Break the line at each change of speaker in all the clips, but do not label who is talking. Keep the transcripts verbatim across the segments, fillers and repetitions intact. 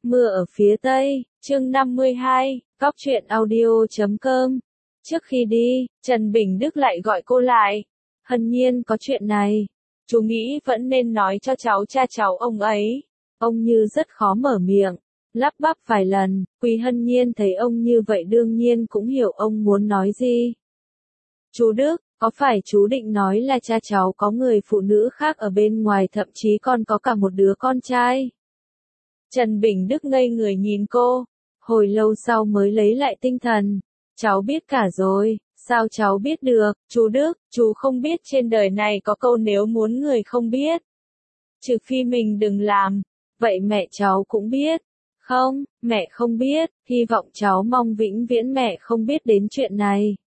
Mưa ở phía Tây, chương năm mươi hai, Cóc truyện audio chấm com. Trước khi đi, Trần Bình Đức lại gọi cô lại. Hân Nhiên có chuyện này. Chú nghĩ vẫn nên nói cho cháu cha cháu ông ấy. Ông Như rất khó mở miệng, lắp bắp vài lần. Quý Hân Nhiên thấy ông như vậy đương nhiên cũng hiểu ông muốn nói gì. Chú Đức, có phải chú định nói là cha cháu có người phụ nữ khác ở bên ngoài, thậm chí còn có cả một đứa con trai? Trần Bình Đức ngây người nhìn cô, hồi lâu sau mới lấy lại tinh thần. Cháu biết cả rồi. Sao cháu biết được, chú Đức? Chú không biết trên đời này có câu nếu muốn người không biết, trừ phi mình đừng làm. Vậy mẹ cháu cũng biết. Không, mẹ không biết, hy vọng cháu mong vĩnh viễn mẹ không biết đến chuyện này.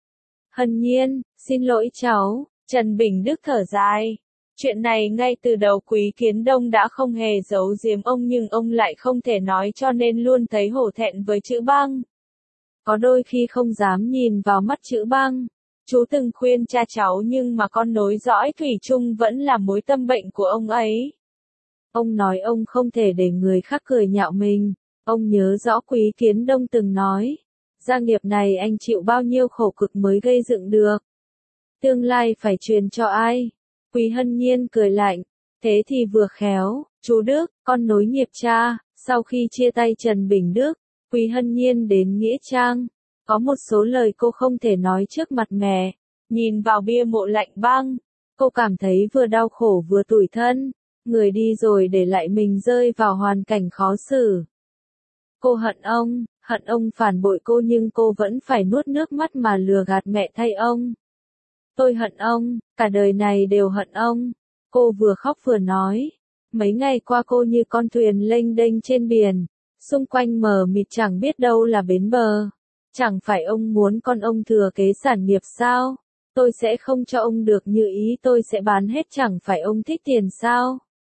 Hân Nhiên, xin lỗi cháu. Trần Bình Đức thở dài. Chuyện này ngay từ đầu Quý Kiến Đông đã không hề giấu giếm ông, nhưng ông lại không thể nói cho nên luôn thấy hổ thẹn với chữ băng. Có đôi khi không dám nhìn vào mắt chữ băng. Chú từng khuyên cha cháu nhưng mà con nối dõi thủy chung vẫn là mối tâm bệnh của ông ấy. Ông nói ông không thể để người khác cười nhạo mình. Ông nhớ rõ Quý Kiến Đông từng nói, gia nghiệp này anh chịu bao nhiêu khổ cực mới gây dựng được. Tương lai phải truyền cho ai? Quý Hân Nhiên cười lạnh. Thế thì vừa khéo, chú Đức, con nối nghiệp cha. Sau khi chia tay Trần Bình Đức, Quý Hân Nhiên đến Nghĩa Trang. Có một số lời cô không thể nói trước mặt mẹ. Nhìn vào bia mộ lạnh băng, cô cảm thấy vừa đau khổ vừa tủi thân. Người đi rồi để lại mình rơi vào hoàn cảnh khó xử. Cô hận ông, hận ông phản bội cô, nhưng cô vẫn phải nuốt nước mắt mà lừa gạt mẹ thay ông. Tôi hận ông, cả đời này đều hận ông. Cô vừa khóc vừa nói. Mấy ngày qua cô như con thuyền lênh đênh trên biển. Xung quanh mờ mịt chẳng biết đâu là bến bờ. Chẳng phải ông muốn con ông thừa kế sản nghiệp sao? Tôi sẽ không cho ông được như ý, tôi sẽ bán hết, chẳng phải ông thích tiền sao?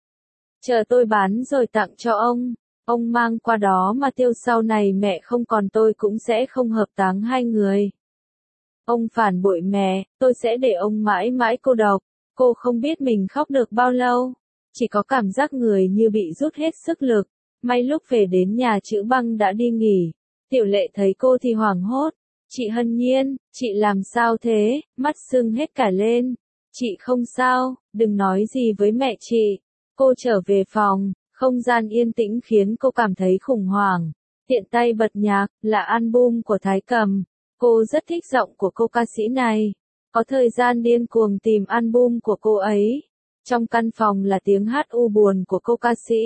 Chờ tôi bán rồi tặng cho ông. Ông mang qua đó mà tiêu, sau này mẹ không còn tôi cũng sẽ không hợp táng hai người. Ông phản bội mẹ, tôi sẽ để ông mãi mãi cô độc. Cô không biết mình khóc được bao lâu. Chỉ có cảm giác người như bị rút hết sức lực. May lúc về đến nhà chữ băng đã đi nghỉ. Tiểu Lệ thấy cô thì hoảng hốt. Chị Hân Nhiên, chị làm sao thế? Mắt sưng hết cả lên. Chị không sao, đừng nói gì với mẹ chị. Cô trở về phòng, không gian yên tĩnh khiến cô cảm thấy khủng hoảng. Tiện tay bật nhạc, là album của Thái Cầm. Cô rất thích giọng của cô ca sĩ này. Có thời gian điên cuồng tìm album của cô ấy. Trong căn phòng là tiếng hát u buồn của cô ca sĩ.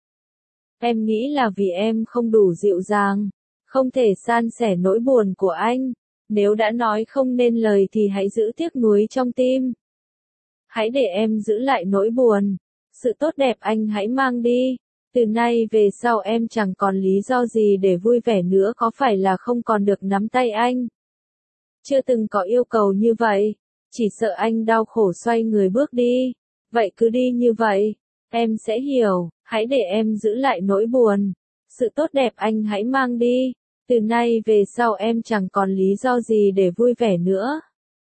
Em nghĩ là vì em không đủ dịu dàng, không thể san sẻ nỗi buồn của anh. Nếu đã nói không nên lời thì hãy giữ tiếc nuối trong tim. Hãy để em giữ lại nỗi buồn. Sự tốt đẹp anh hãy mang đi. Từ nay về sau em chẳng còn lý do gì để vui vẻ nữa, có phải là không còn được nắm tay anh? Chưa từng có yêu cầu như vậy. Chỉ sợ anh đau khổ xoay người bước đi. Vậy cứ đi như vậy. Em sẽ hiểu. Hãy để em giữ lại nỗi buồn. Sự tốt đẹp anh hãy mang đi. Từ nay về sau em chẳng còn lý do gì để vui vẻ nữa.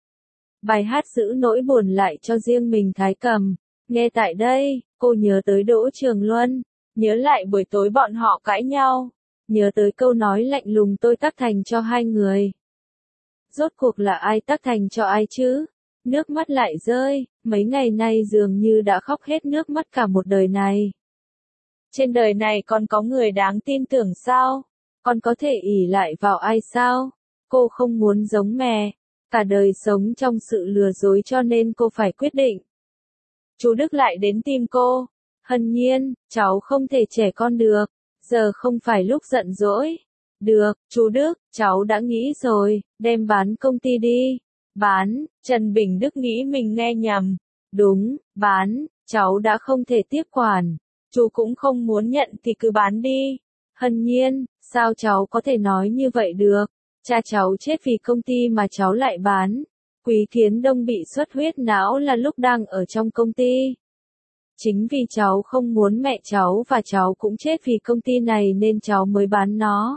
Bài hát giữ nỗi buồn lại cho riêng mình Thái Cầm. Nghe tại đây, cô nhớ tới Đỗ Trường Luân. Nhớ lại buổi tối bọn họ cãi nhau. Nhớ tới câu nói lạnh lùng tôi tác thành cho hai người. Rốt cuộc là ai tác thành cho ai chứ? Nước mắt lại rơi. Mấy ngày nay dường như đã khóc hết nước mắt cả một đời này. Trên đời này còn có người đáng tin tưởng sao? Còn có thể ỷ lại vào ai sao? Cô không muốn giống mẹ. Cả đời sống trong sự lừa dối cho nên cô phải quyết định. Chú Đức lại đến tìm cô. Hân Nhiên, cháu không thể trẻ con được. Giờ không phải lúc giận dỗi. Được, chú Đức, cháu đã nghĩ rồi, đem bán công ty đi. Bán? Trần Bình Đức nghĩ mình nghe nhầm. Đúng, bán, cháu đã không thể tiếp quản. Chú cũng không muốn nhận thì cứ bán đi. Hân Nhiên, sao cháu có thể nói như vậy được? Cha cháu chết vì công ty mà cháu lại bán. Quý Kiến Đông bị xuất huyết não là lúc đang ở trong công ty. Chính vì cháu không muốn mẹ cháu và cháu cũng chết vì công ty này nên cháu mới bán nó.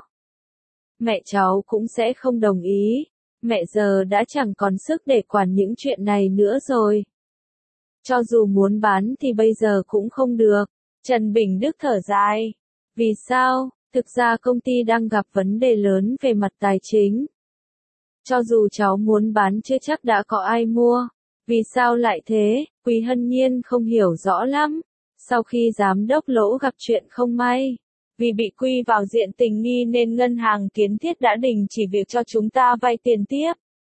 Mẹ cháu cũng sẽ không đồng ý. Mẹ giờ đã chẳng còn sức để quản những chuyện này nữa rồi. Cho dù muốn bán thì bây giờ cũng không được. Trần Bình Đức thở dài. Vì sao? Thực ra công ty đang gặp vấn đề lớn về mặt tài chính. Cho dù cháu muốn bán chưa chắc đã có ai mua. Vì sao lại thế? Quý Hân Nhiên không hiểu rõ lắm. Sau khi giám đốc Lỗ gặp chuyện không may, vì bị quy vào diện tình nghi nên ngân hàng Kiến Thiết đã đình chỉ việc cho chúng ta vay tiền tiếp.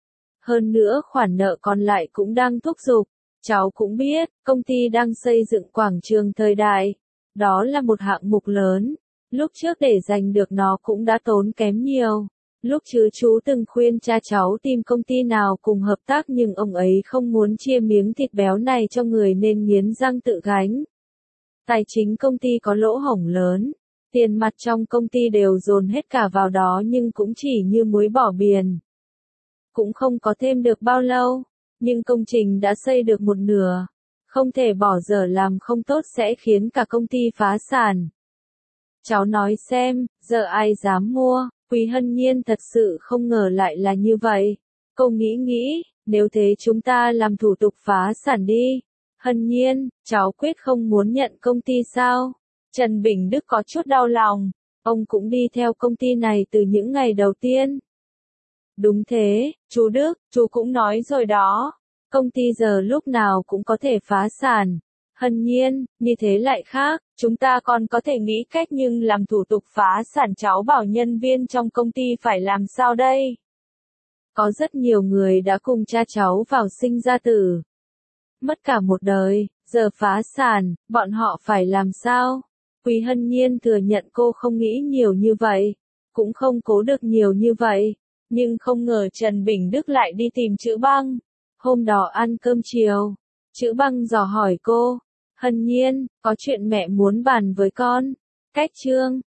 Hơn nữa khoản nợ còn lại cũng đang thúc giục. Cháu cũng biết, công ty đang xây dựng quảng trường thời đại. Đó là một hạng mục lớn. Lúc trước để giành được nó cũng đã tốn kém nhiều. Lúc chứ chú từng khuyên cha cháu tìm công ty nào cùng hợp tác nhưng ông ấy không muốn chia miếng thịt béo này cho người nên nghiến răng tự gánh. Tài chính công ty có lỗ hổng lớn. Tiền mặt trong công ty đều dồn hết cả vào đó nhưng cũng chỉ như muối bỏ biển. Cũng không có thêm được bao lâu. Nhưng công trình đã xây được một nửa. Không thể bỏ dở làm không tốt sẽ khiến cả công ty phá sản. Cháu nói xem, giờ ai dám mua? Quý Hân Nhiên thật sự không ngờ lại là như vậy. Cô nghĩ nghĩ, nếu thế chúng ta làm thủ tục phá sản đi. Hân Nhiên, cháu quyết không muốn nhận công ty sao? Trần Bình Đức có chút đau lòng. Ông cũng đi theo công ty này từ những ngày đầu tiên. Đúng thế, chú Đức, chú cũng nói rồi đó. Công ty giờ lúc nào cũng có thể phá sản. Hân Nhiên, như thế lại khác, chúng ta còn có thể nghĩ cách nhưng làm thủ tục phá sản cháu bảo nhân viên trong công ty phải làm sao đây? Có rất nhiều người đã cùng cha cháu vào sinh ra tử. Mất cả một đời, giờ phá sản, bọn họ phải làm sao? Quý Hân Nhiên thừa nhận cô không nghĩ nhiều như vậy, cũng không cố được nhiều như vậy, nhưng không ngờ Trần Bình Đức lại đi tìm Chữ Băng. Hôm đó ăn cơm chiều, Chữ Băng dò hỏi cô, Hân Nhiên, có chuyện mẹ muốn bàn với con. Cách Trương,